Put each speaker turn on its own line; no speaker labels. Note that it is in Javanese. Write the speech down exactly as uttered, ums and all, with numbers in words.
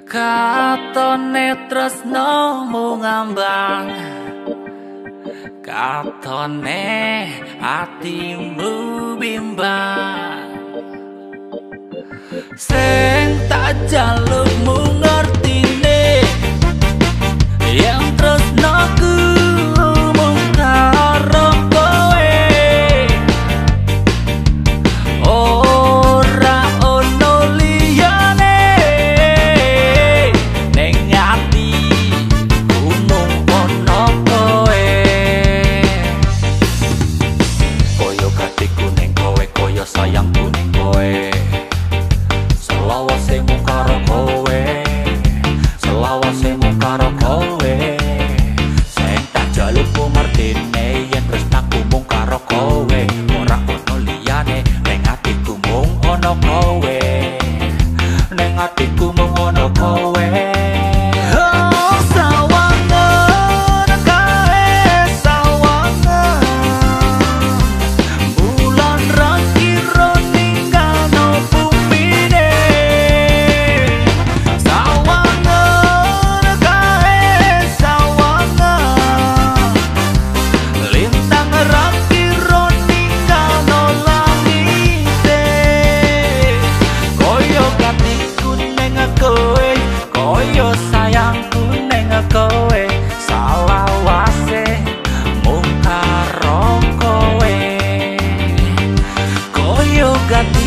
Katone tresno mu ngambang, katone atimu bimbang. Sing tak jalukmu ngertine, yang tresnoku mung karo kowe. Ora ono liyane ning atiku mung ono kowe. Koyo gatiku ning kowe, koyo sayangku ning kowe. Selawase mung karo kowe, selawase mung karo kowe. Sing tak jalukku ngertine, yen tresnaku mung karo kowe. Ora ono liyane ning atiku mung ono kowe, ning atiku mung ono kowe. Oh, sawangan kae sawangan, bulan ra kira ninggalo bumine. Sawangan kae sawangan, lintang ra kira ninggalo langite. Koyo gatiku ning kowe, koyo sayangku ning kowe. Salawase mung karo kowe, koyo gatiku